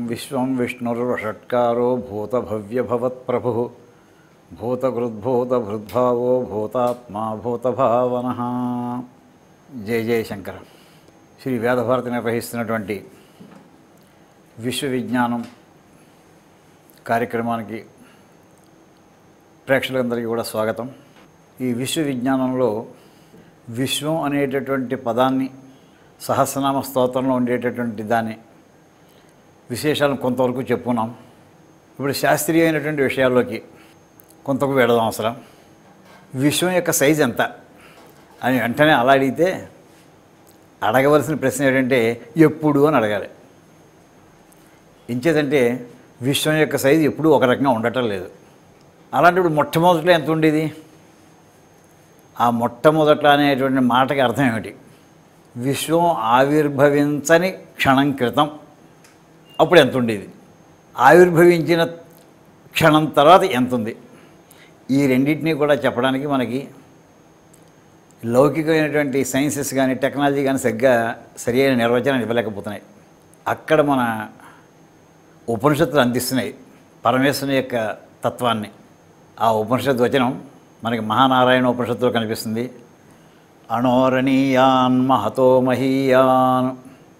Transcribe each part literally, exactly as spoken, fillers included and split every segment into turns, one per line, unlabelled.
విశ్వం విష్ణుర్వషట్కారో భూతభవ్యభవత్ప్రభుః భూతకృద్భూతభృద్భావో భూతాత్మా భూతభావనః. జయ జయశంకర. శ్రీ వేదభారతి నిర్వహిస్తున్నటువంటి విశ్వవిజ్ఞానం కార్యక్రమానికి ప్రేక్షకులందరికీ కూడా స్వాగతం. ఈ విశ్వవిజ్ఞానంలో విశ్వం అనేటటువంటి పదాన్ని సహస్రనామ స్తోత్రంలో ఉండేటటువంటి దాన్ని విశేషాలను కొంతవరకు చెప్పుకున్నాం. ఇప్పుడు శాస్త్రీయమైనటువంటి విషయాల్లోకి కొంతకు వెళదాం. అసలు విశ్వం యొక్క సైజు ఎంత అని వెంటనే అలా అడిగితే అడగవలసిన ప్రశ్న ఏంటంటే ఎప్పుడు అని అడగాలి. ఇంచేదంటే విశ్వం యొక్క సైజు ఎప్పుడూ ఒక రకంగా ఉండటం లేదు. అలాంటప్పుడు మొట్టమొదట్లో ఎంత ఉండేది? ఆ మొట్టమొదట అనేటువంటి మాటకి అర్థం ఏమిటి? విశ్వం ఆవిర్భవించని క్షణం క్రితం అప్పుడు ఎంత ఉండేది, ఆవిర్భవించిన క్షణం తర్వాత ఎంత ఉంది? ఈ రెండింటినీ కూడా చెప్పడానికి మనకి లౌకికమైనటువంటి సైన్సెస్ కానీ టెక్నాలజీ కానీ సరిగ్గా సరి అయిన నిర్వచనం ఇవ్వలేకపోతున్నాయి. అక్కడ మన ఉపనిషత్తులు అందిస్తున్నాయి పరమేశ్వరుని యొక్క తత్వాన్ని. ఆ ఉపనిషత్తు వచనం మనకి మహానారాయణ ఉపనిషత్తులో కనిపిస్తుంది. అణోరణీయాన్ మహతో మహీయాన్,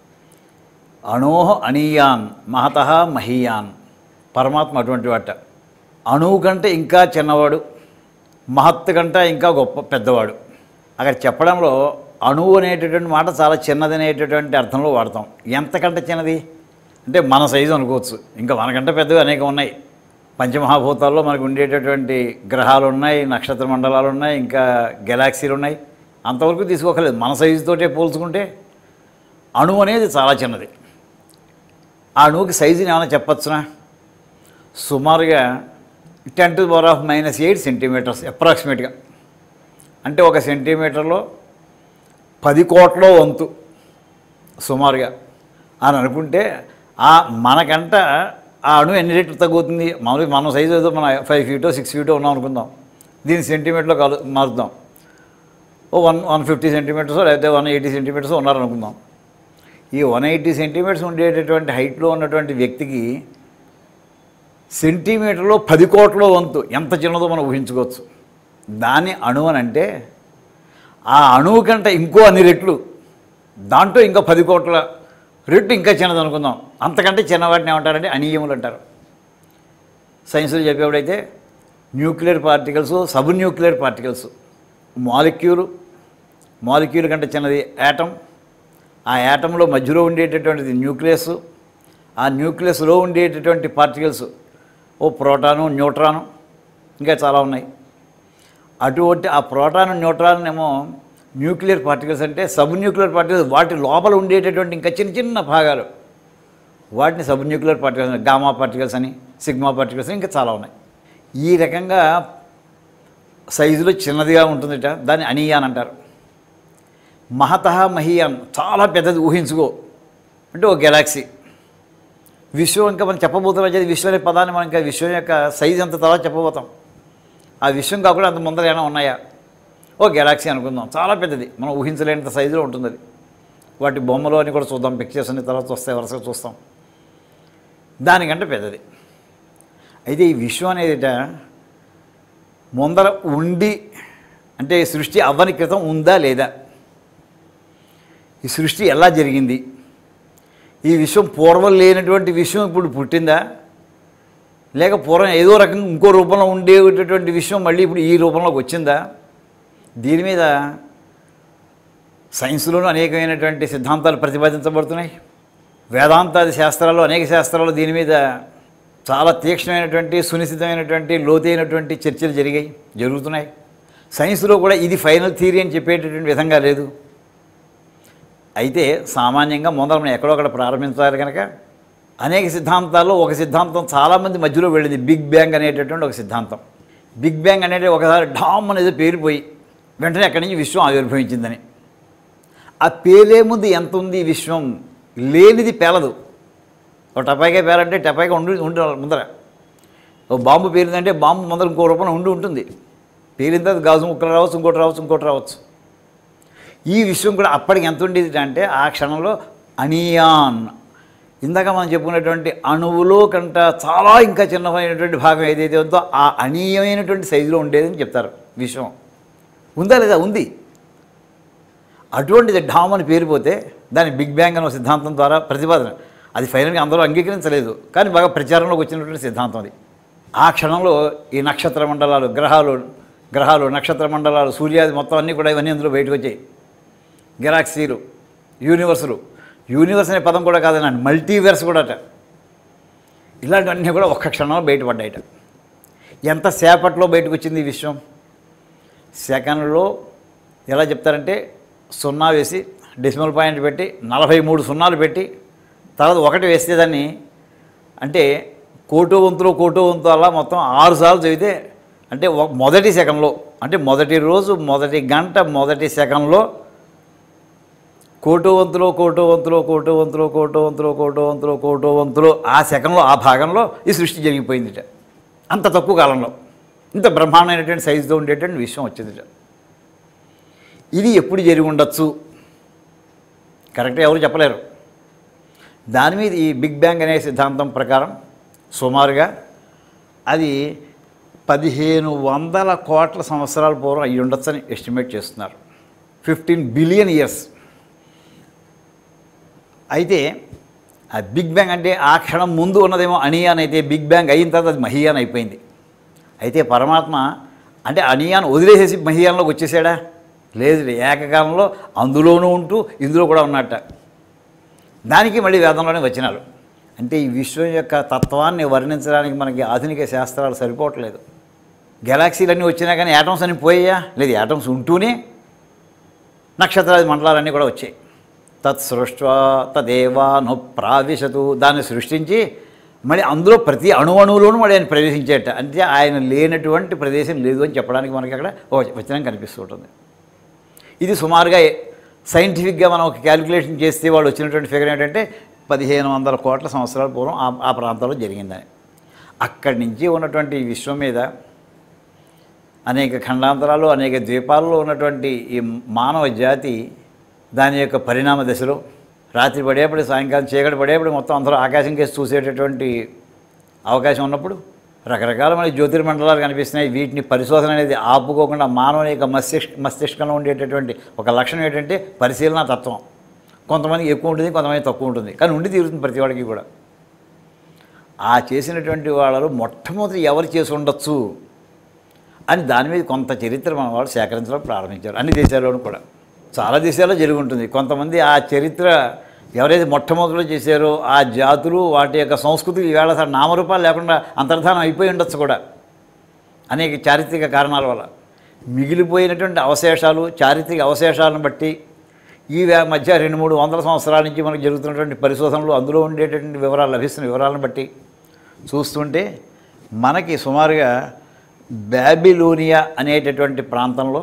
అణోహ అనీయాన్ మహతః మహీయాన్. పరమాత్మ అటువంటి వాట. అణువు కంటే ఇంకా చిన్నవాడు, మహత్తు కంటే ఇంకా గొప్ప పెద్దవాడు. అక్కడ చెప్పడంలో అణువు అనేటటువంటి మాట చాలా చిన్నది అనేటటువంటి అర్థంలో వాడతాం. ఎంతకంటే చిన్నది అంటే మన సైజు అనుకోవచ్చు. ఇంకా మనకంటే పెద్దవి అనేకం ఉన్నాయి. పంచమహాభూతాల్లో మనకు ఉండేటటువంటి గ్రహాలు ఉన్నాయి, నక్షత్ర మండలాలు ఉన్నాయి, ఇంకా గెలాక్సీలు ఉన్నాయి. అంతవరకు తీసుకోకలేదు. మన సైజుతోటే పోల్చుకుంటే అణువు అనేది చాలా చిన్నది. ఆ అణువుకి సైజుని ఏమైనా చెప్పచ్చునా? సుమారుగా ten to power of minus eight centimetres అప్రాక్సిమేట్గా. అంటే ఒక సెంటీమీటర్లో పది కోట్ల వంతు సుమారుగా అని అనుకుంటే ఆ మనకంట ఆ అణువు ఎన్ని రెట్లు తగ్గుతుంది? మామూలుగా మన సైజు ఏదో మన ఫైవ్ ఫీటో సిక్స్ ఫీటో ఉన్నాం అనుకుందాం. దీన్ని సెంటీమీటర్లో కాలు మారుద్దాం. ఓ వన్ వన్ ఫిఫ్టీ సెంటీమీటర్స్ లేకపోతే వన్ ఎయిటీ సెంటీమీటర్స్ ఉన్నారనుకుందాం. ఈ వన్ ఎయిటీ సెంటీమీటర్స్ ఉండేటటువంటి హైట్లో ఉన్నటువంటి వ్యక్తికి సెంటీమీటర్లో పది కోట్ల వంతు ఎంత చిన్నదో మనం ఊహించుకోవచ్చు. దాన్ని అణువు అని అంటే ఆ అణువు కంటే ఇంకో అన్ని రెట్లు, దాంట్లో ఇంకా పది కోట్ల రెట్లు ఇంకా చిన్నది అనుకుందాం. అంతకంటే చిన్నవాటిని ఏమంటారంటే అనీయములు అంటారు. సైన్స్లో చెప్పేవాడైతే nuclear particles, sub nuclear particles, molecule, molecule కంటే చిన్నది యాటమ్, ఆ యాటంలో మధ్యలో ఉండేటటువంటిది న్యూక్లియస్, ఆ న్యూక్లియస్లో ఉండేటటువంటి పార్టికల్స్ ఓ ప్రోటాను, న్యూట్రాను, ఇంకా చాలా ఉన్నాయి. అటువంటి ఆ ప్రోటాను న్యూట్రాన్ ఏమో న్యూక్లియర్ పార్టికల్స్ అంటే, సబ్ న్యూక్లియర్ పార్టికల్స్ వాటి లోపల ఉండేటటువంటి ఇంకా చిన్న చిన్న భాగాలు, వాటిని సబ్ న్యూక్లియర్ పార్టికల్స్ అని, గామా పార్టికల్స్ అని, సిగ్మా పార్టికల్స్ అని ఇంకా చాలా ఉన్నాయి. ఈ రకంగా సైజులో చిన్నదిగా ఉంటుందిట. దాన్ని అనీయాన్ అంటారు. మహతః మహీయాన్ చాలా పెద్దది ఊహించుకో అంటే ఒక గెలాక్సీ. విశ్వం ఇంకా మనం చెప్పబోతున్న విశ్వం అనే పదాన్ని మనం ఇంకా విశ్వం యొక్క సైజు అంత తర్వాత చెప్పబోతాం. ఆ విశ్వం కాకుండా అంత ముందర ఏమైనా ఉన్నాయా? ఓ గెలాక్సీ అనుకుందాం, చాలా పెద్దది, మనం ఊహించలేనంత సైజులో ఉంటుంది అది. వాటి బొమ్మలు అని కూడా చూద్దాం, పిక్చర్స్ అన్ని తర్వాత వస్తాయి, వరుసగా చూస్తాం. దానికంటే పెద్దది. అయితే ఈ విశ్వం అనేదిట ముందర ఉండి అంటే సృష్టి అవ్వని క్రితం ఉందా లేదా? ఈ సృష్టి ఎలా జరిగింది? ఈ విశ్వం పూర్వం లేనటువంటి విశ్వం ఇప్పుడు పుట్టిందా? లేక పూర్వం ఏదో రకంగా ఇంకో రూపంలో ఉండేటటువంటి విశ్వం మళ్ళీ ఇప్పుడు ఈ రూపంలోకి వచ్చిందా? దీని మీద సైన్స్లోనూ అనేకమైనటువంటి సిద్ధాంతాలు ప్రతిపాదించబడుతున్నాయి. వేదాంతాది శాస్త్రాల్లో అనేక శాస్త్రాలు దీని మీద చాలా తీక్ష్ణమైనటువంటి, సునిశ్చితమైనటువంటి, లోతైనటువంటి చర్చలు జరిగాయి, జరుగుతున్నాయి. సైన్స్లో కూడా ఇది ఫైనల్ థియరీ అని చెప్పేటటువంటి విధంగా లేదు. అయితే సామాన్యంగా ముందర మనం ఎక్కడొక్కడ ప్రారంభించాలి కనుక అనేక సిద్ధాంతాల్లో ఒక సిద్ధాంతం చాలామంది మధ్యలో వెళ్ళింది. బిగ్ బ్యాంగ్ అనేటటువంటి ఒక సిద్ధాంతం. బిగ్ బ్యాంగ్ అనేది ఒకసారి డామ్ అనేది పేరిపోయి వెంటనే అక్కడి నుంచి విశ్వం ఆవిర్భవించిందని. ఆ పేలే ముందు ఎంత ఉంది విశ్వం? లేనిది పేలదు. ఒక టపాయిగా పేరంటే టపాయిగా ఉండి ఉండి ముందర. ఓ బాంబు పేలిందంటే బాంబు ముందర ఇంకో రూపంలో ఉండి ఉంటుంది. పేలిన తర్వాత గాజు ముక్కలు రావచ్చు, ఇంకోటి రావచ్చు, ఇంకోటి రావచ్చు. ఈ విశ్వం కూడా అప్పటికి ఎంత ఉండేది అంటే ఆ క్షణంలో అనీయాన్ ఇందాక మనం చెప్పుకున్నటువంటి అణువులో కంట చాలా ఇంకా చిన్నమైనటువంటి భాగం ఏదైతే ఉందో ఆ అనీయమైనటువంటి సైజులో ఉండేదని చెప్తారు విశ్వం. ఉందా లేదా? ఉంది. అటువంటిది ఢామ్ అని పేరుపోతే దాని బిగ్ బ్యాంగ్ అనే సిద్ధాంతం ద్వారా ప్రతిపాదన, అది ఫైనల్గా అందరూ అంగీకరించలేదు కానీ బాగా ప్రచారంలోకి వచ్చినటువంటి సిద్ధాంతం అది. ఆ క్షణంలో ఈ నక్షత్ర మండలాలు, గ్రహాలు గ్రహాలు నక్షత్ర మండలాలు, సూర్యాది మొత్తం అన్నీ కూడా ఇవన్నీ అందులో బయటకు వచ్చాయి. గెలాక్సీలు, యూనివర్సులు, యూనివర్స్ అనే పదం కూడా కాదనండి, మల్టీవర్స్ కూడా అట. ఇలాంటివన్నీ కూడా ఒక్క క్షణంలో బయటపడ్డాయట. ఎంతసేపట్లో బయటకు వచ్చింది ఈ విశ్వం? సెకండ్లో ఎలా చెప్తారంటే సున్నా వేసి డెసిమల్ పాయింట్ పెట్టి నలభై మూడు సున్నాలు పెట్టి తర్వాత ఒకటి వేస్తే దాన్ని అంటే కోటో వంతులో కోటో వంతు అలా మొత్తం ఆరు సార్లు చదివితే అంటే మొదటి సెకండ్లో అంటే మొదటి రోజు మొదటి గంట మొదటి సెకండ్లో కోటో వంతులో కోటో వంతులో కోటో వంతులో కోటో వంతులో కోటో వంతులో కోటో వంతులో ఆ సెకండ్లో ఆ భాగంలో ఈ సృష్టి జరిగిపోయిందిట. అంత తక్కువ కాలంలో ఇంత బ్రహ్మాండమైనటువంటి సైజుతో ఉండేటువంటి విశ్వం వచ్చిందిట. ఇది ఎప్పుడు జరిగి ఉండొచ్చు కరెక్ట్గా ఎవరు చెప్పలేరు. దాని మీద ఈ బిగ్ బ్యాంగ్ అనే సిద్ధాంతం ప్రకారం సుమారుగా అది పదిహేను వందల కోట్ల సంవత్సరాల పూర్వం అయ్యి ఉండొచ్చని ఎస్టిమేట్ చేస్తున్నారు. Fifteen billion years. అయితే ఆ బిగ్ బ్యాంగ్ అంటే ఆ క్షణం ముందు ఉన్నదేమో అనియాన్ అయితే బిగ్ బ్యాంగ్ అయిన తర్వాత అది మహియాన్ అయిపోయింది. అయితే పరమాత్మ అంటే అనియాన్ వదిలేసేసి మహియాన్లోకి వచ్చేసాడా? లేదు, ఏకకాలంలో అందులోనూ ఉంటూ ఇందులో కూడా ఉన్నట్ట. దానికి మళ్ళీ వేదంలోనే వచ్చినారు. అంటే ఈ విశ్వం యొక్క తత్వాన్ని వర్ణించడానికి మనకి ఆధునిక శాస్త్రాలు సరిపోవట్లేదు. గెలాక్సీలన్నీ వచ్చినా కానీ యాటమ్స్ అన్నీ పోయాయా? లేదు, యాటమ్స్ ఉంటూనే నక్షత్రాది మండలాలన్నీ కూడా వచ్చాయి. తత్ సృష్ట్వా తదేవాను ప్రావిశతు, దాన్ని సృష్టించి మళ్ళీ అందులో ప్రతి అణువణువులోనూ మళ్ళీ ఆయన ప్రవేశించేట. అంటే ఆయన లేనటువంటి ప్రదేశం లేదు అని చెప్పడానికి మనకి అక్కడ వచనం కనిపిస్తూ ఉంటుంది. ఇది సుమారుగా సైంటిఫిక్గా మనం ఒక క్యాలిక్యులేషన్ చేస్తే వాళ్ళు వచ్చినటువంటి ఫిగర్ ఏంటంటే పదిహేను వందల కోట్ల సంవత్సరాల పూర్వం ఆ ఆ ప్రాంతంలో జరిగిందని. అక్కడి నుంచి ఉన్నటువంటి విశ్వం మీద అనేక ఖండాంతరాలు అనేక ద్వీపాల్లో ఉన్నటువంటి ఈ మానవ జాతి దాని యొక్క పరిణామ దశలో రాత్రి పడేప్పుడు సాయంకాలం చీకటి పడేప్పుడు మొత్తం అందరూ ఆకాశం కేసి చూసేటటువంటి అవకాశం ఉన్నప్పుడు రకరకాలమైన జ్యోతిర్మండలాలు కనిపిస్తున్నాయి. వీటిని పరిశోధన అనేది ఆపుకోకుండా మానవుని యొక్క మస్తిష్క మస్తిష్కంలో ఉండేటటువంటి ఒక లక్షణం ఏంటంటే పరిశీలన తత్వం. కొంతమందికి ఎక్కువ ఉంటుంది, కొంతమంది తక్కువ ఉంటుంది, కానీ ఉండి తీరుతుంది ప్రతి వాడికి కూడా. ఆ చేసినటువంటి వాళ్ళు మొట్టమొదటి ఎవరు చేసి ఉండొచ్చు అని దాని మీద కొంత చరిత్ర మన వాళ్ళు సేకరించడం ప్రారంభించారు. అన్ని దేశాల్లోనూ కూడా చాలా దేశాల్లో జరిగి ఉంటుంది. కొంతమంది ఆ చరిత్ర ఎవరైతే మొట్టమొదటిలో చేశారో ఆ జాతులు వాటి యొక్క సంస్కృతి ఈవేళ అసలు నామరూపాలు లేకుండా అంతర్ధానం అయిపోయి ఉండొచ్చు కూడా అనేక చారిత్రక కారణాల వల్ల. మిగిలిపోయినటువంటి అవశేషాలు, చారిత్రక అవశేషాలను బట్టి ఈ మధ్య రెండు మూడు వందల సంవత్సరాల నుంచి మనకు జరుగుతున్నటువంటి పరిశోధనలు, అందులో ఉండేటటువంటి వివరాలు లభిస్తున్న వివరాలను బట్టి చూస్తుంటే మనకి సుమారుగా బాబిలోనియా అనేటటువంటి ప్రాంతంలో,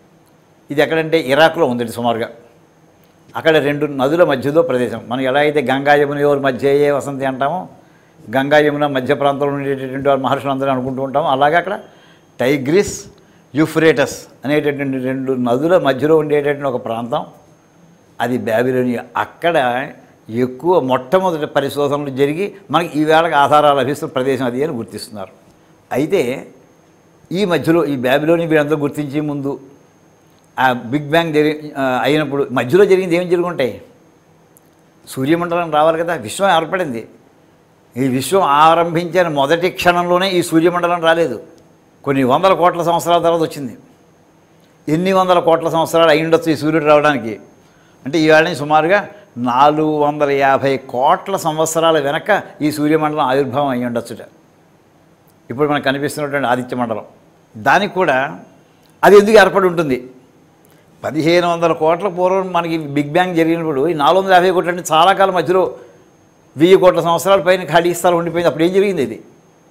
ఇది ఎక్కడంటే ఇరాక్లో ఉంది సుమారుగా, అక్కడ రెండు నదుల మధ్యలో ప్రదేశం. మనం ఎలా అయితే గంగా యమున ఎవరి మధ్య ఏ వసంతి అంటామో, గంగా యమున మధ్య ప్రాంతంలో ఉండేటటువంటి వారు మహర్షులు అందరూ అనుకుంటూ ఉంటాము, అలాగే అక్కడ టైగ్రిస్, యూఫ్రేటస్ అనేటటువంటి రెండు నదుల మధ్యలో ఉండేటటువంటి ఒక ప్రాంతం అది బాబిలోనియా. అక్కడ ఎక్కువ మొట్టమొదటి పరిశోధనలు జరిగి మనకి ఈవేళకి ఆధారాలు లభిస్తున్న ప్రదేశం అది అని గుర్తిస్తున్నారు. అయితే ఈ మధ్యలో ఈ బాబిలోనియా వీరందరూ గుర్తించే ముందు ఆ బిగ్ బ్యాంగ్ జరి అయినప్పుడు మధ్యలో జరిగింది ఏమి జరుగుంటాయి? సూర్యమండలం రావాలి కదా, విశ్వం ఏర్పడింది. ఈ విశ్వం ఆరంభించిన మొదటి క్షణంలోనే ఈ సూర్యమండలం రాలేదు, కొన్ని వందల కోట్ల సంవత్సరాల తర్వాత వచ్చింది. ఎన్ని వందల కోట్ల సంవత్సరాలు అయి ఉండొచ్చు ఈ సూర్యుడు రావడానికి? అంటే ఈవేళ సుమారుగా నాలుగు వందల యాభై కోట్ల సంవత్సరాల వెనక ఈ సూర్యమండలం ఆవిర్భావం అయి ఉండొచ్చుట. ఇప్పుడు మనకు కనిపిస్తున్నటువంటి ఆదిత్య మండలం దానికి కూడా అది ఎందుకు ఏర్పడి ఉంటుంది? పదిహేను వందల కోట్ల పూర్వం మనకి బిగ్ బ్యాంగ్ జరిగినప్పుడు ఈ నాలుగు వందల యాభై కోట్ల అంటే చాలా కాలం మధ్యలో వెయ్యి కోట్ల సంవత్సరాల పైన ఖాళీ స్థలం ఉండిపోయింది. అప్పుడు ఏం జరిగింది? ఇది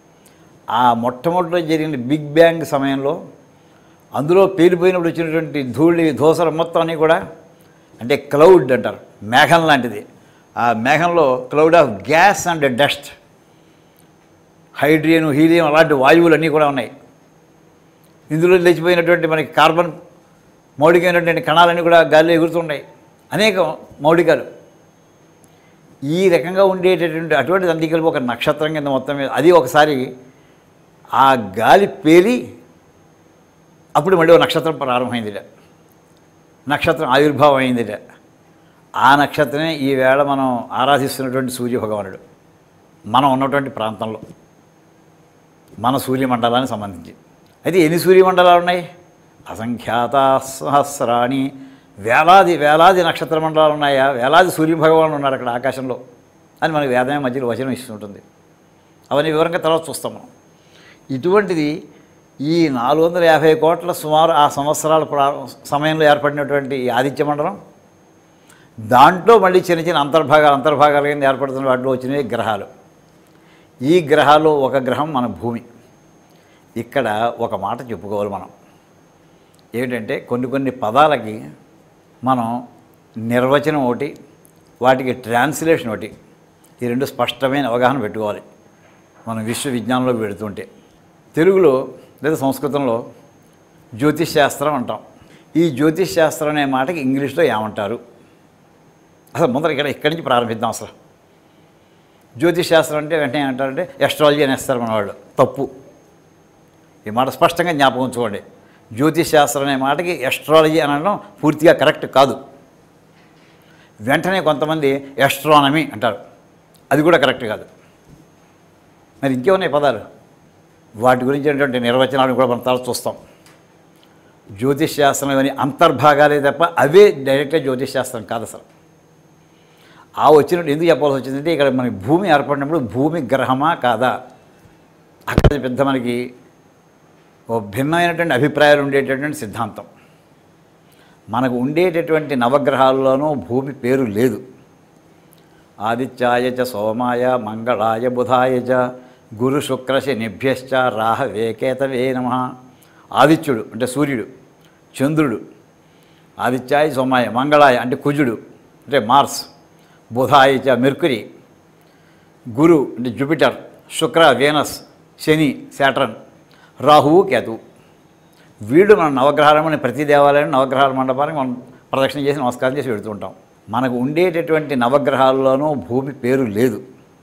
ఆ మొట్టమొదటిలో జరిగిన బిగ్ బ్యాంగ్ సమయంలో అందులో పేలిపోయినప్పుడు వచ్చినటువంటి ధూళి దోసలు మొత్తం అన్నీ కూడా అంటే క్లౌడ్ అంటారు, మేఘం లాంటిది. ఆ మేఘంలో cloud of gas and dust, hydrogen, helium అలాంటి వాయువులన్నీ కూడా ఉన్నాయి. ఇందులో లేచిపోయినటువంటి మనకి కార్బన్ మౌలికమైనటువంటి కణాలన్నీ కూడా గాలిలో ఎగురుతున్నాయి, అనేక మౌలికాలు. ఈ రకంగా ఉండేటటువంటి అటువంటి దానికి కలిపి ఒక నక్షత్రం కింద మొత్తం మీద అది ఒకసారి ఆ గాలి పేలి అప్పుడు మళ్ళీ ఒక నక్షత్రం ప్రారంభమైందిట, నక్షత్రం ఆవిర్భావం అయిందిట. ఆ నక్షత్రమే ఈవేళ మనం ఆరాధిస్తున్నటువంటి సూర్యభగవానుడు మనం ఉన్నటువంటి ప్రాంతంలో మన సూర్యమండలానికి సంబంధించి. అయితే ఎన్ని సూర్యమండలాలు ఉన్నాయి? అసంఖ్యాత సహస్రాణి, వేలాది వేలాది నక్షత్ర మండలాలు ఉన్నాయా, వేలాది సూర్యభగవానుడు ఉన్నారు అక్కడ ఆకాశంలో అని మనకి వేదమే మధ్యలో వచనం ఇస్తుంటుంది. అవన్నీ వివరంగా తర్వాత చూస్తాం మనం. ఇటువంటిది ఈ నాలుగు వందల యాభై కోట్ల సుమారు ఆ సంవత్సరాల ప్రా సమయంలో ఏర్పడినటువంటి ఈ ఆదిత్య మండలం, దాంట్లో మళ్ళీ చిన్న చిన్న అంతర్భాగాలు అంతర్భాగాలు కింద ఏర్పడుతున్న వాటిలో వచ్చినవి గ్రహాలు. ఈ గ్రహాలు ఒక గ్రహం మన భూమి. ఇక్కడ ఒక మాట చెప్పుకోవాలి మనం, ఏమిటంటే కొన్ని కొన్ని పదాలకి మనం నిర్వచనం ఒకటి, వాటికి ట్రాన్స్లేషన్ ఒకటి, ఈ రెండు స్పష్టమైన అవగాహన పెట్టుకోవాలి మనం విశ్వ విజ్ఞానంలోకి పెడుతుంటే. తెలుగులో లేదా సంస్కృతంలో జ్యోతిష్ శాస్త్రం అంటాం. ఈ జ్యోతిష్ శాస్త్రం అనే మాటకి ఇంగ్లీష్లో ఏమంటారు? అసలు ముందర ఇక్కడ ఇక్కడి నుంచి ప్రారంభిద్దాం. అసలు జ్యోతిష్ శాస్త్రం అంటే వెంటనే ఏమంటారంటే ఎస్ట్రాలజీ అనేస్తారు మన వాళ్ళు. తప్పు. ఈ మాట స్పష్టంగా జ్ఞాపకం ఉంచుకోండి. జ్యోతిష్ శాస్త్రం అనే మాటకి ఎస్ట్రాలజీ అనడం పూర్తిగా కరెక్ట్ కాదు. వెంటనే కొంతమంది ఎస్ట్రానమీ అంటారు, అది కూడా కరెక్ట్ కాదు. మరి ఇంకేమున్నాయి పదాలు, వాటి గురించినటువంటి నిర్వచనాలను కూడా మనం తర్వాత చూస్తాం. జ్యోతిష్ శాస్త్రం ఇవన్నీ అంతర్భాగాలే తప్ప అవే డైరెక్ట్గా జ్యోతిష్ శాస్త్రం కాదు అసలు. ఆ వచ్చినట్టు ఎందుకు చెప్పాల్సి వచ్చిందంటే ఇక్కడ మనకి భూమి ఏర్పడినప్పుడు భూమి గ్రహమా కాదా, అక్కడ పెద్ద మనకి ఓ భిన్నమైనటువంటి అభిప్రాయాలు ఉండేటటువంటి సిద్ధాంతం. మనకు ఉండేటటువంటి నవగ్రహాల్లోనూ భూమి పేరు లేదు. ఆదిత్యాయ చ సోమాయ మంగళాయ బుధాయ చ గురు శుక్ర శనిభ్యశ్చ రాహవే కేతవే నమః. ఆదిత్యుడు అంటే సూర్యుడు, చంద్రుడు, ఆదిత్యాయ సోమాయ, మంగళాయ అంటే కుజుడు అంటే మార్స్, బుధాయ చ మెర్కురీ, గురు అంటే జూపిటర్, శుక్ర వీనస్, శని శాటర్న్, రాహువు కేతువు. వీళ్ళు మన నవగ్రహాలను ప్రతి దేవాలయం నవగ్రహాల మండపానికి మనం ప్రదక్షిణ చేసి నమస్కారం చేసి వెళుతూ ఉంటాం. మనకు ఉండేటటువంటి నవగ్రహాల్లోనూ భూమి పేరు లేదు.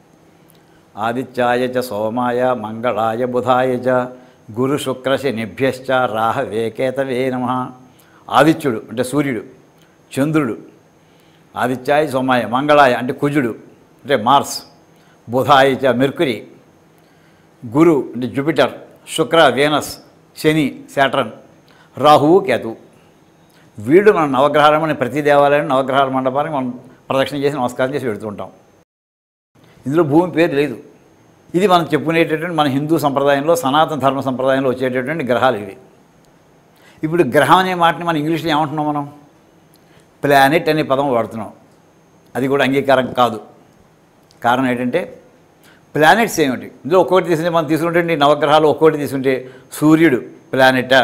ఆదిత్యాయ చ సోమాయ మంగళాయ బుధాయ చ గురు శుక్ర శనిభ్యశ్చ రాహవే కేతవే నమః. ఆదిత్యుడు అంటే సూర్యుడు, చంద్రుడు, ఆదిత్యాయ సోమాయ, మంగళాయ అంటే కుజుడు అంటే మార్స్, బుధాయ చ మెర్కురీ, గురు అంటే జూపిటర్, శుక్ర వీనస్, శని శాటర్న్, రాహువు కేతువు. వీళ్ళు మన నవగ్రహాలను ప్రతి దేవాలయం నవగ్రహాల మండపానికి మనం ప్రదక్షిణ చేసి నమస్కారం చేసి వెళుతూ ఉంటాం. ఇందులో భూమి పేరు లేదు. ఇది మనం చెప్పుకునేటటువంటి మన హిందూ సంప్రదాయంలో సనాతన ధర్మ సంప్రదాయంలో వచ్చేటటువంటి గ్రహాలు ఇవి. ఇప్పుడు గ్రహం అనే మాటని మనం ఇంగ్లీష్లో ఏమంటున్నాం? మనం ప్లానెట్ అనే పదం వాడుతున్నాం. అది కూడా అంగీకారం కాదు. కారణం ఏంటంటే ప్లానెట్స్ ఏమిటి, ఇందులో ఒక్కొక్కటి తీసుకుంటే మనం తీసుకుంటే నవగ్రహాలు ఒక్కొక్కటి తీసుకుంటే సూర్యుడు ప్లానెటా?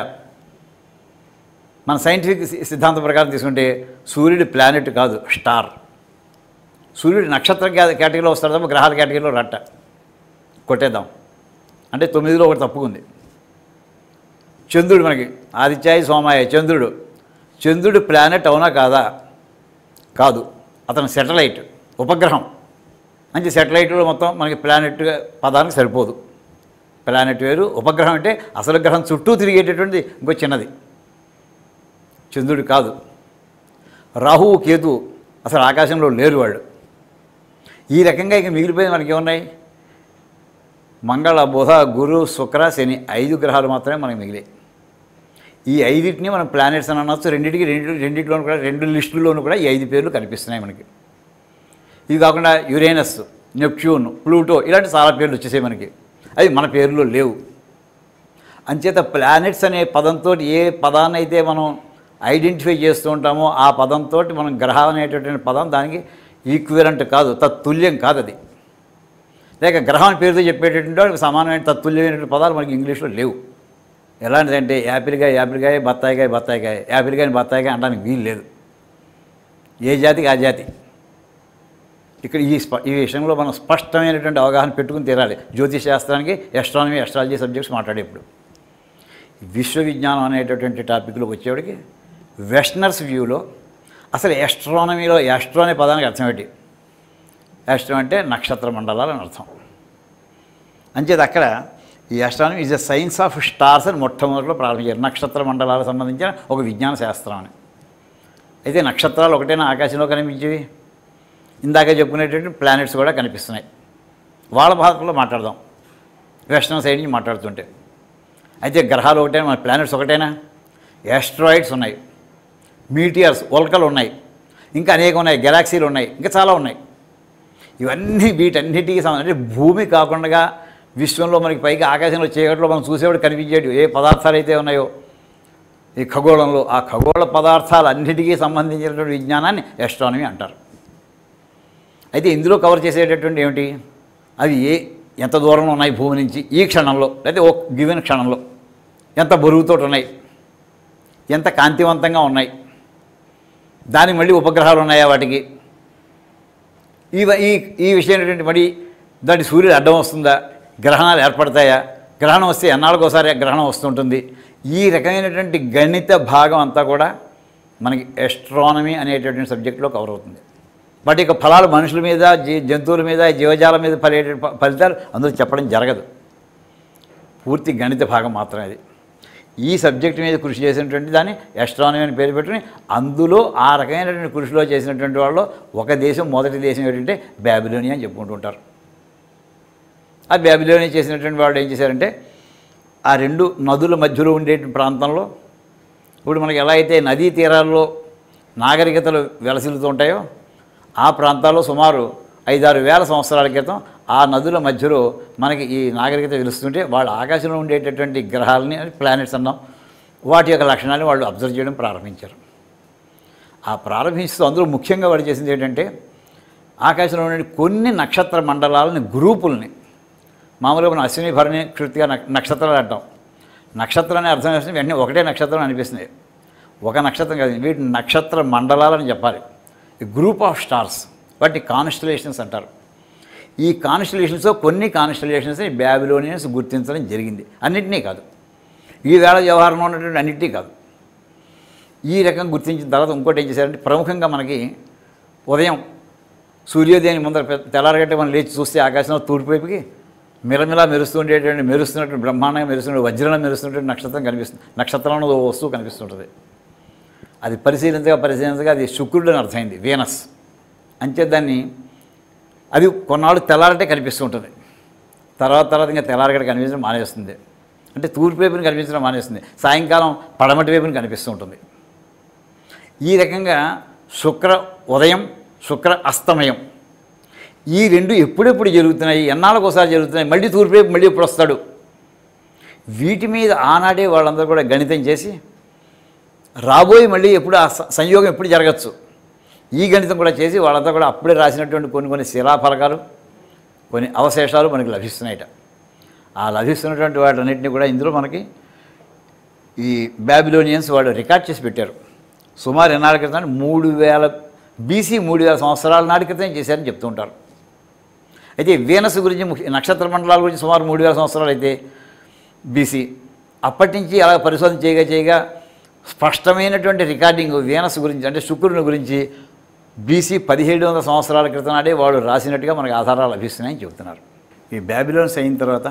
మన సైంటిఫిక్ సిద్ధాంతం ప్రకారం తీసుకుంటే సూర్యుడు ప్లానెట్ కాదు, స్టార్. సూర్యుడు నక్షత్ర కేటగిరీలో వస్తాడు తప్ప గ్రహాల కేటగిరీలో రట్ట. కొట్టేద్దాం అంటే తొమ్మిదిలో ఒకటి తప్పుకుంది. చంద్రుడు మనకి ఆదిత్యాయ సోమాయ, చంద్రుడు చంద్రుడు ప్లానెట్ అవునా కాదా? కాదు, అతను సెటిలైట్, ఉపగ్రహం. మంచి సెటిలైట్లో మొత్తం మనకి ప్లానెట్ పదానికి సరిపోదు. ప్లానెట్ వేరు, ఉపగ్రహం అంటే అసలు గ్రహం చుట్టూ తిరిగేటటువంటిది ఇంకో చిన్నది. చంద్రుడు కాదు. రాహువు కేతువు అసలు ఆకాశంలో లేరు వాళ్ళు. ఈ రకంగా ఇక మిగిలిపోయి మనకి ఏమున్నాయి? మంగళ బుధ గురు శుక్ర శని, ఐదు గ్రహాలు మాత్రమే మనకి మిగిలాయి. ఈ ఐదింటిని మనం ప్లానెట్స్ అని అనొచ్చు. రెండింటికి రెండు రెండింటిలోనూ కూడా రెండు లిస్టుల్లోనూ కూడా ఈ ఐదు పేర్లు కనిపిస్తున్నాయి మనకి. ఇవి కాకుండా యురేనస్, నెప్ట్యూన్, ప్లూటో ఇలాంటి చాలా పేర్లు వచ్చేసాయి మనకి. అవి మన పేర్లో లేవు. అంచేత ప్లానెట్స్ అనే పదంతో ఏ పదాన్ని అయితే మనం ఐడెంటిఫై చేస్తూ ఉంటామో ఆ పదంతో మనం గ్రహం అనేటటువంటి పదం దానికి ఈక్వివలెంట్ కాదు, తత్తుల్యం కాదు. అది లేక గ్రహం పేరుతో చెప్పేటటువంటి వాడికి సమానమైన తత్తుల్యమైనటువంటి పదాలు మనకి ఇంగ్లీష్లో లేవు. ఎలాంటిదంటే యాపిల్కాయ యాపిల్కాయ, బత్తాయికాయ బత్తాయికాయ, యాపిల్కాయని బత్తాయికాయ అనడానికి వీలు లేదు. ఏ జాతికి ఆ జాతి. ఇక్కడ ఈ స్ప ఈ విషయంలో మనం స్పష్టమైనటువంటి అవగాహన పెట్టుకుని తీరాలి. జ్యోతిష్ శాస్త్రానికి ఎస్ట్రానమీ ఎస్ట్రాలజీ సబ్జెక్ట్స్ మాట్లాడేప్పుడు విశ్వ విజ్ఞానం అనేటటువంటి టాపిక్లోకి వచ్చేవాడికి వెస్టర్నర్స్ వ్యూలో అసలు ఎస్ట్రానమీలో ఎస్ట్రో అనే పదానికి అర్థం ఏంటి? యాస్ట్రానమీ అంటే నక్షత్ర మండలాలు అని అర్థం. అంచేది అక్కడ ఈ astronomy is a science of stars అని మొట్టమొదటిలో ప్రారంభించారు. నక్షత్ర మండలాలకు సంబంధించిన ఒక విజ్ఞాన శాస్త్రం అని. అయితే నక్షత్రాలు ఒకటైనా ఆకాశంలో కనిపించేవి, ఇందాక చెప్పుకునేటువంటి ప్లానెట్స్ కూడా కనిపిస్తున్నాయి. వాళ్ళ భాషలో మాట్లాడదాం, వెస్టర్న్ సైడ్ నుంచి మాట్లాడుతుంటే. అయితే గ్రహాలు ఒకటైనా, మన ప్లానెట్స్ ఒకటైనా, యాస్ట్రాయిడ్స్ ఉన్నాయి, మీటియర్స్ ఉల్కలు ఉన్నాయి, ఇంకా అనేక ఉన్నాయి, గెలాక్సీలు ఉన్నాయి, ఇంకా చాలా ఉన్నాయి. ఇవన్నీ వీటన్నిటికీ సంబంధించి అంటే భూమి కాకుండా విశ్వంలో మనకి పైకి ఆకాశంలో చీకట్లో మనం చూసేవాడు కనిపించేటి ఏ పదార్థాలు అయితే ఉన్నాయో ఈ ఖగోళంలో, ఆ ఖగోళ పదార్థాలన్నిటికీ సంబంధించినటువంటి విజ్ఞానాన్ని యాస్ట్రానమీ అంటారు. అయితే ఇందులో కవర్ చేసేటటువంటి ఏమిటి, అవి ఏ ఎంత దూరంలో ఉన్నాయి భూమి నుంచి ఈ క్షణంలో, లేదా ఓ గివెన్ క్షణంలో ఎంత బరువుతో ఉన్నాయి, ఎంత కాంతివంతంగా ఉన్నాయి, దానికి మళ్ళీ ఉపగ్రహాలు ఉన్నాయా వాటికి, ఈ ఈ ఈ విషయం ఏంటంటే మరి దాటి సూర్యుడు అడ్డం వస్తుందా, గ్రహణాలు ఏర్పడతాయా, గ్రహణం వస్తే ఎన్నాళ్ళకి ఒకసారి గ్రహణం వస్తుంటుంది, ఈ రకమైనటువంటి గణిత భాగం అంతా కూడా మనకి యాస్ట్రానమీ అనేటటువంటి సబ్జెక్టులో కవర్ అవుతుంది. వాటి యొక్క ఫలాలు మనుషుల మీద, జీ జంతువుల మీద, జీవజాలం మీద ఫలే ఫలితాలు అందులో చెప్పడం జరగదు. పూర్తి గణిత భాగం మాత్రమే అది. ఈ సబ్జెక్టు మీద కృషి చేసినటువంటి దాన్ని యాస్ట్రానమీ అని పేరు పెట్టుకుని అందులో ఆ రకమైనటువంటి కృషిలో చేసినటువంటి వాళ్ళు ఒక దేశం, మొదటి దేశం ఏంటంటే బాబిలోనియా అని చెప్పుకుంటూ ఉంటారు. ఆ బాబిలోనియా చేసినటువంటి వాళ్ళు ఏం చేశారంటే ఆ రెండు నదుల మధ్యలో ఉండే ప్రాంతంలో, ఇప్పుడు మనకి ఎలా అయితే నదీ తీరాల్లో నాగరికతలు వెలసిల్లుతూ ఉంటాయో ఆ ప్రాంతాల్లో సుమారు ఐదారు వేల సంవత్సరాల క్రితం ఆ నదుల మధ్యలో మనకి ఈ నాగరికత వెలుస్తుంటే వాళ్ళు ఆకాశంలో ఉండేటటువంటి గ్రహాలని ప్లానెట్స్ అన్నాం, వాటి యొక్క లక్షణాన్ని వాళ్ళు అబ్జర్వ్ చేయడం ప్రారంభించారు. ఆ ప్రారంభిస్తూ అందులో ముఖ్యంగా వాళ్ళు చేసింది ఏంటంటే ఆకాశంలో ఉండే కొన్ని నక్షత్ర మండలాలని, గ్రూపుల్ని, మామూలుగా మనం అశ్విని భరణి కృతిగా నక్షత్రాలు అంటాం. నక్షత్రాన్ని అర్థం చేస్తే వెంటనే ఒకటే నక్షత్రం అనిపిస్తుంది. ఒక నక్షత్రం కాదు, వీటి నక్షత్ర మండలాలని చెప్పాలి. గ్రూప్ ఆఫ్ స్టార్స్, వాటిని కాన్స్టలేషన్స్ అంటారు. ఈ కాన్స్టలేషన్స్లో కొన్ని కాన్స్టలేషన్స్ని బాబిలోనియన్స్ గుర్తించడం జరిగింది. అన్నింటినీ కాదు, ఈ వేళ వ్యవహారంలో ఉన్నటువంటి అన్నింటినీ కాదు. ఈ రకంగా గుర్తించిన తర్వాత ఇంకోటి ఏం చేశారంటే ప్రముఖంగా మనకి ఉదయం సూర్యోదయాన్ని ముందర తెల్లారగట్టే మనం లేచి చూస్తే ఆకాశంలో తూర్పు వైపుకి మిలమిలా మెరుస్తుండేటువంటి మెరుస్తున్నటువంటి బ్రహ్మాండంగా మెరుస్తుండే వజ్రంలో మెరుస్తున్నటువంటి నక్షత్రం కనిపిస్తుంది. నక్షత్రంలో ఓ వస్తువు కనిపిస్తుంటుంది. అది పరిశీలించగా పరిశీలించగా అది శుక్రుడు అని అర్థమైంది, వీనస్. అంతే దాన్ని అది కొన్నాళ్ళు తెల్లారంటే కనిపిస్తూ ఉంటుంది. తర్వాత తర్వాత ఇంకా తెల్లారగట్ట కనిపించడం మానేస్తుంది. అంటే తూర్పు వైపుని కనిపించడం మానేస్తుంది, సాయంకాలం పడమటి వైపుని కనిపిస్తూ ఉంటుంది. ఈ రకంగా శుక్ర ఉదయం, శుక్ర అస్తమయం, ఈ రెండు ఎప్పుడెప్పుడు జరుగుతున్నాయి, ఎన్నాళ్ళకు ఒకసారి జరుగుతున్నాయి, మళ్ళీ తూర్పు వైపు మళ్ళీ ఎప్పుడు వస్తాడు, వీటి మీద ఆనాడే వాళ్ళందరూ కూడా గణితం చేసి రాబోయే మళ్ళీ ఎప్పుడు ఆ సంయోగం ఎప్పుడు జరగచ్చు ఈ గణితం కూడా చేసి వాళ్ళంతా కూడా అప్పుడే రాసినటువంటి కొన్ని కొన్ని శిలాఫలకాలు, కొన్ని అవశేషాలు మనకి లభిస్తున్నాయట. ఆ లభిస్తున్నటువంటి వాటన్నిటిని కూడా ఇందులో మనకి ఈ బాబిలోనియన్స్ వాళ్ళు రికార్డ్ చేసి పెట్టారు. సుమారు ఎన్నాళ్ళ క్రితం మూడు వేల బీసీ మూడు వేల సంవత్సరాల నాటి క్రితం చేశారని చెప్తూ ఉంటారు. అయితే వీనస్ గురించి, ముఖ్య నక్షత్ర మండలాల గురించి సుమారు మూడు వేల సంవత్సరాలు అయితే బీసీ, అప్పటి నుంచి అలా పరిశోధన చేయగా చేయగా స్పష్టమైనటువంటి రికార్డింగ్ వీనస్ గురించి అంటే శుక్రుని గురించి బీసీ పదిహేడు వందల సంవత్సరాల క్రితం నాడే వాళ్ళు రాసినట్టుగా మనకు ఆధారాలు లభిస్తున్నాయని చెబుతున్నారు. ఈ బాబిలోన్స్ అయిన తర్వాత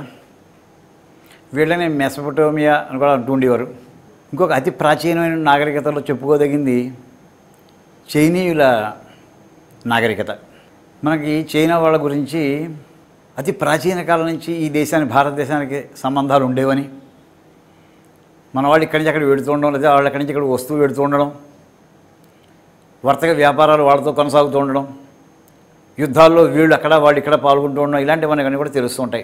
వీళ్ళని మెసొపొటేమియా అని కూడా అంటూ ఉండేవారు. ఇంకొక అతి ప్రాచీనమైన నాగరికతలో చెప్పుకోదగింది చైనీయుల నాగరికత. మనకి చైనా వాళ్ళ గురించి అతి ప్రాచీన కాలం నుంచి ఈ దేశానికి, భారతదేశానికి సంబంధాలు ఉండేవని, మన వాళ్ళు ఇక్కడి నుంచి అక్కడ వెడుతూ ఉండడం, లేదా వాళ్ళు అక్కడి నుంచి ఇక్కడ వస్తువు వెడుతూ ఉండడం, వర్తక వ్యాపారాలు వాళ్ళతో కొనసాగుతూ ఉండడం, యుద్ధాల్లో వీళ్ళు అక్కడ వాళ్ళు ఇక్కడ పాల్గొంటూ ఉండడం, ఇలాంటివి మనకన్నీ కూడా తెలుస్తూ ఉంటాయి.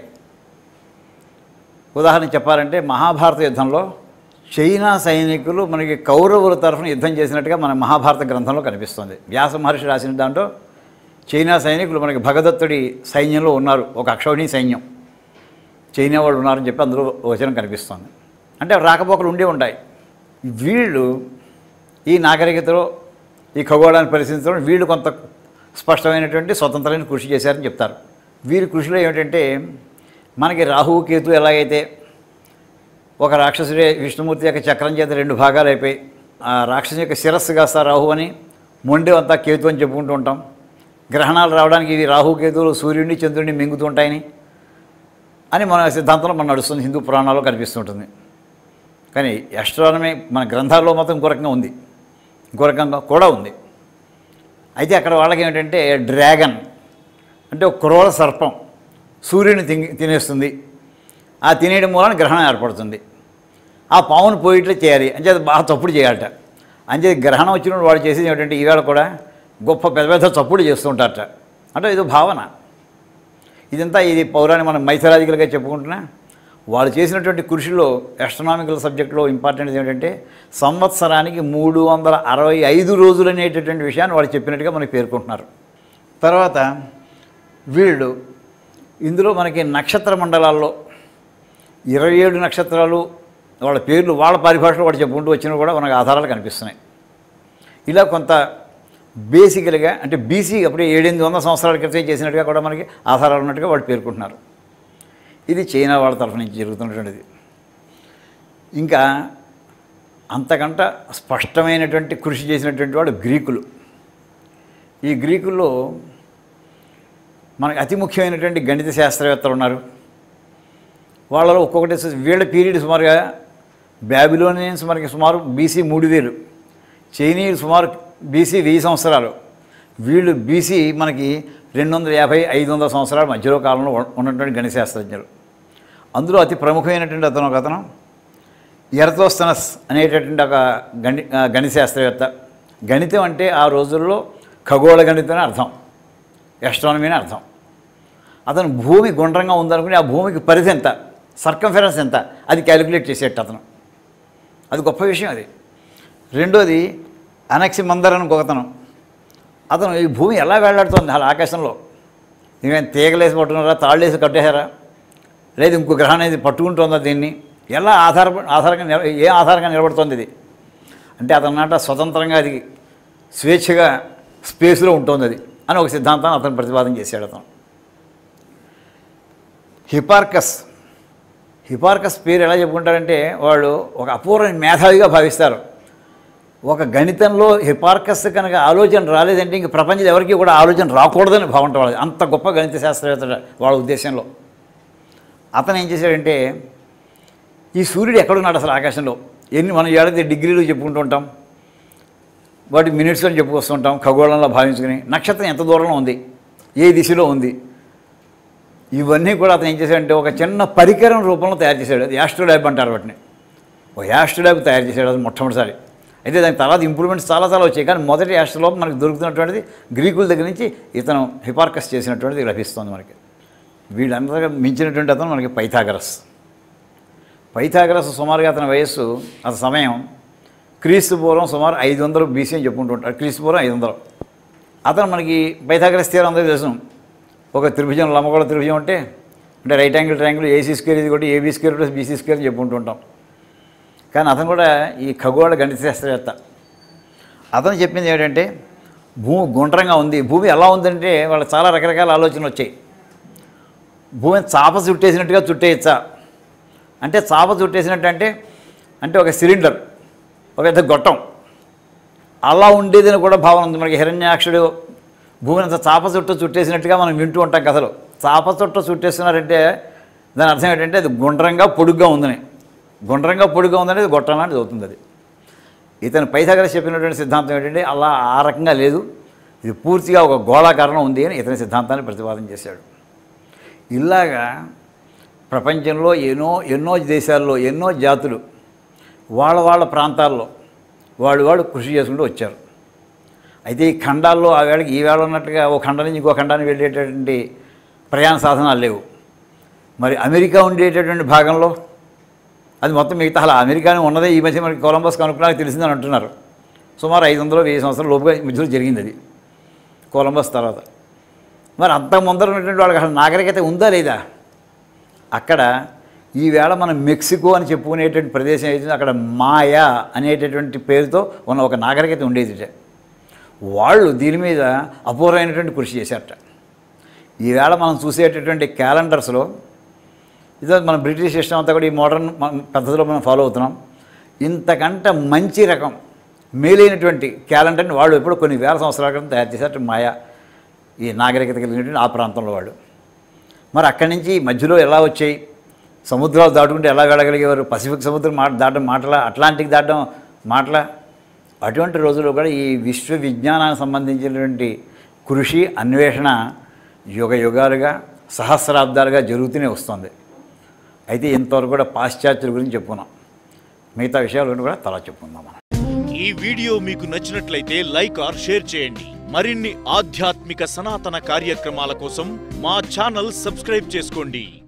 ఉదాహరణ చెప్పాలంటే మహాభారత యుద్ధంలో చైనా సైనికులు మనకి కౌరవుల తరఫున యుద్ధం చేసినట్టుగా మన మహాభారత గ్రంథంలో కనిపిస్తుంది. వ్యాస మహర్షి రాసిన దాంట్లో చైనా సైనికులు మనకి భగదత్తుడి సైన్యంలో ఉన్నారు, ఒక అక్షౌహిణి సైన్యం చైనా వాళ్ళు ఉన్నారని చెప్పి అందులో వచనం కనిపిస్తుంది. అంటే రాకపోకలు ఉండే ఉంటాయి. వీళ్ళు ఈ నాగరికతలో ఈ ఖగోళాన్ని పరిశీలించడం వీళ్ళు కొంత స్పష్టమైనటువంటి స్వతంత్రమైన కృషి చేశారని చెప్తారు. వీరి కృషిలో ఏమిటంటే మనకి రాహువు కేతు ఎలాగైతే ఒక రాక్షసుడే విష్ణుమూర్తి యొక్క చక్రం చేత రెండు భాగాలు అయిపోయి ఆ రాక్షసు యొక్క శిరస్సు కాస్త రాహు అని, మొండె అంతా కేతు అని చెప్పుకుంటూ ఉంటాం. గ్రహణాలు రావడానికి ఇవి రాహుకేతువులు సూర్యుడిని చంద్రుడిని మింగుతుంటాయని అని మన సిద్ధాంతంలో మనం నడుస్తుంది, హిందూ పురాణాల్లో కనిపిస్తుంటుంది. కానీ ఆస్ట్రానమీ మన గ్రంథాల్లో మాత్రం ఇంకో రకంగా ఉంది, ఇంకో రకంగా కూడా ఉంది. అయితే అక్కడ వాళ్ళకి ఏమిటంటే డ్రాగన్ అంటే ఒక క్రూర సర్పం సూర్యుని తిని తినేస్తుంది, ఆ తినేయడం మూలన గ్రహణం ఏర్పడుతుంది. ఆ పావును పోయిట్లే చేయాలి అంచేది బాగా తప్పుడు చేయాలట. అంచేది గ్రహణం వచ్చినప్పుడు వాడు చేసేది ఏమిటంటే ఈవేళ కూడా గొప్ప పెద్ద పెద్ద తప్పుడు చేస్తూ ఉంటారట. అంటే ఇది భావన. ఇదంతా ఇది పౌరాణిక మనం మైథలాజికల్గా చెప్పుకుంటున్నా. వాళ్ళు చేసినటువంటి కృషిలో ఆస్ట్రానామికల్ సబ్జెక్టులో ఇంపార్టెంట్ ఏంటంటే సంవత్సరానికి మూడు వందల అరవై ఐదు రోజులు అనేటటువంటి విషయాన్ని వాళ్ళు చెప్పినట్టుగా మనకి పేర్కొంటున్నారు. తర్వాత వీళ్ళు ఇందులో మనకి నక్షత్ర మండలాల్లో ఇరవై ఏడు నక్షత్రాలు వాళ్ళ పేర్లు వాళ్ళ పరిభాషలో వాడు చెప్పుకుంటూ వచ్చినవి కూడా మనకు ఆధారాలు కనిపిస్తున్నాయి. ఇలా కొంత బేసికల్గా అంటే బీసీ అప్పుడే ఏడెనిమిది వందల సంవత్సరాల క్రితం చేసినట్టుగా కూడా మనకి ఆధారాలు ఉన్నట్టుగా వాళ్ళు పేర్కొంటున్నారు. ఇది చైనా వాళ్ళ తరఫు నుంచి జరుగుతున్నటువంటిది. ఇంకా అంతకంట స్పష్టమైనటువంటి కృషి చేసినటువంటి వాడు గ్రీకులు. ఈ గ్రీకుల్లో మనకి అతి ముఖ్యమైనటువంటి గణిత శాస్త్రవేత్తలు ఉన్నారు. వాళ్ళలో ఒక్కొక్కటి వీళ్ళ పీరియడ్ సుమారుగా బ్యాబిలోనియన్స్ మనకి సుమారు బీసీ మూడు వేలు, చైనీయులు సుమారు బీసీ వెయ్యి సంవత్సరాలు, వీళ్ళు బీసీ మనకి రెండు వందల యాభై ఐదు వందల సంవత్సరాల మధ్యలో కాలంలో ఉన్నటువంటి గణిత శాస్త్రజ్ఞులు. అందులో అతి ప్రముఖమైనటువంటి అతను ఒక అతను ఎరతోస్తనస్ అనేటటువంటి ఒక గణి గణిత శాస్త్రవేత్త. గణితం అంటే ఆ రోజుల్లో ఖగోళ గణితం అని అర్థం, ఆస్ట్రానమీ అని అర్థం. అతను భూమి గుండ్రంగా ఉందనుకుని ఆ భూమికి పరిధి ఎంత, సర్కంఫరెన్స్ ఎంత, అది క్యాలిక్యులేట్ చేసేట అతను. అది గొప్ప విషయం అది. రెండోది అనక్సిమందర్ అని ఒకతను. అతను ఈ భూమి ఎలా వేలాడుతుంది అలా ఆకాశంలో, ఇంకా తీగలేసి పట్టుకున్నారా, తాళ్ళేసి కట్టేశారా, లేదు ఇంకో గ్రహం అనేది పట్టుకుంటుందా, దీన్ని ఎలా ఆధార ఆధారంగా నిల ఏ ఆధారంగా నిలబడుతుంది ఇది అంటే అతని నాట స్వతంత్రంగా అది స్వేచ్ఛగా స్పేస్లో ఉంటుంది అది అని ఒక సిద్ధాంతాన్ని అతను ప్రతిపాదన చేశాడు. అతను హిపార్కస్. హిపార్కస్ పేరు ఎలా చెప్పుకుంటారంటే వాళ్ళు ఒక అపూర్వమైన మేధావిగా భావిస్తారు. ఒక గణితంలో హిపార్కస్ కనుక ఆలోచన రాలేదంటే ఇంక ప్రపంచంలో ఎవరికి కూడా ఆలోచన రాకూడదని భావంట వాళ్ళది. అంత గొప్ప గణిత శాస్త్రవేత్త వాళ్ళ ఉద్దేశంలో. అతను ఏం చేశాడంటే ఈ సూర్యుడు ఎక్కడున్నాడు అసలు ఆకాశంలో, ఎన్ని మనం ఏడాది డిగ్రీలు చెప్పుకుంటూ ఉంటాం, వాటి మినిట్స్లో చెప్పుకొస్తుంటాం ఖగోళంలో భావించుకుని, నక్షత్రం ఎంత దూరంలో ఉంది, ఏ దిశలో ఉంది, ఇవన్నీ కూడా అతను ఏం చేశాడంటే ఒక చిన్న పరికరం రూపంలో తయారు చేశాడు. అది యాస్ట్రోల్యాబ్ అంటారు వాటిని. ఒక యాస్ట్రోల్యాబ్ తయారు చేశాడు అది మొట్టమొదటిసారి. అయితే దానికి తర్వాత ఇంప్రూవ్మెంట్స్ చాలా చాలా వచ్చాయి, కానీ మొదటి యాస్ట్రోల్యాబ్ మనకు దొరుకుతున్నటువంటిది గ్రీకుల దగ్గర నుంచి ఇతను హిపార్కస్ చేసినటువంటిది లభిస్తుంది మనకి. వీళ్ళందరూ మించినటువంటి అతను మనకి పైథాగరస్. పైథాగరస్ సుమారుగా అతని వయస్సు అతని సమయం క్రీస్తు పూర్వం సుమారు ఐదు వందలు బీసీ అని చెప్పుకుంటుంటారు. క్రీస్తు పూర్వం ఐదు వందలు. అతను మనకి పైథాగరస్ థియరం అందరికీ తెలుసు. ఒక త్రిభుజం లమ్మగోళ త్రిభుజం అంటే అంటే right angle triangle AC square ఇది కూడా AB square plus BC square అని చెప్పుకుంటుంటాం. కానీ అతను కూడా ఈ ఖగోళ గణిత శాస్త్రవేత్త. అతను చెప్పింది ఏంటంటే భూమి గుండ్రంగా ఉంది. భూమి ఎలా ఉందంటే వాళ్ళకి చాలా రకరకాల ఆలోచనలు వచ్చాయి. భూమి చాప చుట్టేసినట్టుగా చుట్టేయచ్చా అంటే, చాప చుట్టేసినట్టు అంటే అంటే ఒక సిలిండర్, ఒక పెద్ద గొట్టం అలా ఉండేదని కూడా భావన ఉంది మనకి. హిరణ్యాక్షుడు భూమిని అంత చాప చుట్టూ చుట్టేసినట్టుగా మనం వింటూ ఉంటాం కథలు. చాప చుట్టూ చుట్టేస్తున్నారంటే దాని అర్థం ఏంటంటే అది గుండ్రంగా పొడుగ్గా ఉందని. గుండ్రంగా పొడుగ్గా ఉందనేది గొట్టం లాంటిది అవుతుంది అది. ఇతను పైథాగరస్ చెప్పినటువంటి సిద్ధాంతం ఏంటంటే అలా ఆ రకంగా లేదు, ఇది పూర్తిగా ఒక గోళాకారణం ఉంది అని ఇతని సిద్ధాంతాన్ని ప్రతిపాదన చేశాడు. ఇలాగా ప్రపంచంలో ఎన్నో ఎన్నో దేశాల్లో ఎన్నో జాతులు వాళ్ళ వాళ్ళ ప్రాంతాల్లో వాళ్ళు వాళ్ళు కృషి చేసుకుంటూ వచ్చారు. అయితే ఈ ఖండాల్లో ఆ వేళకి ఈ వేళ ఉన్నట్టుగా ఓ ఖండం నుంచి ఇంకో ఖండాన్ని వెళ్ళేటటువంటి ప్రయాణ సాధనాలు లేవు. మరి అమెరికా ఉండేటటువంటి భాగంలో అది మొత్తం మిగతా అలా అమెరికానే ఉన్నదే ఈ మధ్య మనకి కొలంబస్ కనుక్కున్నాక తెలిసిందని అంటున్నారు. సుమారు ఐదు వందలు వెయ్యి సంవత్సరాల లోపుగా మధ్యలో జరిగింది అది కొలంబస్ తర్వాత. మరి అంత ముందర ఉన్నటువంటి వాళ్ళకి అసలు నాగరికత ఉందా లేదా? అక్కడ ఈవేళ మనం మెక్సికో అని చెప్పుకునేటువంటి ప్రదేశం అయితే అక్కడ మాయా అనేటటువంటి పేరుతో ఉన్న ఒక నాగరికత ఉండేది. వాళ్ళు దీని మీద అపూర్వమైనటువంటి కృషి చేశారట. ఈవేళ మనం చూసేటటువంటి క్యాలెండర్స్లో ఇదో మన బ్రిటిష్ సిస్టమ్ అంతా కూడా ఈ మోడర్న్ పద్ధతిలో మనం ఫాలో అవుతున్నాం. ఇంతకంటే మంచి రకం మేలైనటువంటి క్యాలెండర్ని వాళ్ళు ఎప్పుడో కొన్ని వేల సంవత్సరాల క్రితం తయారు చేశారు. మాయా ఈ నాగరికత కలిగినటువంటి ఆ ప్రాంతంలో వాళ్ళు. మరి అక్కడి నుంచి మధ్యలో ఎలా వచ్చాయి, సముద్రాలు దాటుకుంటే ఎలా వెళ్ళగలిగేవారు, పసిఫిక్ సముద్రం మాట దాటం మాటల, అట్లాంటిక్ దాటం మాటల. అటువంటి రోజుల్లో కూడా ఈ విశ్వ విజ్ఞానానికి సంబంధించినటువంటి కృషి అన్వేషణ యుగ యుగాలుగా సహస్రాబ్దాలుగా జరుగుతూనే వస్తుంది. అయితే ఇంతవరకు కూడా పాశ్చాత్యుల గురించి చెప్పుకున్నాం, మిగతా విషయాల గురించి కూడా తర్వాత చెప్పుకుందాం మనం.
ఈ వీడియో మీకు నచ్చినట్లయితే లైక్ ఆర్ షేర్ చేయండి. మరిన్ని ఆధ్యాత్మిక సనాతన కార్యక్రమాల కోసం మా ఛానల్ సబ్స్క్రైబ్ చేసుకోండి.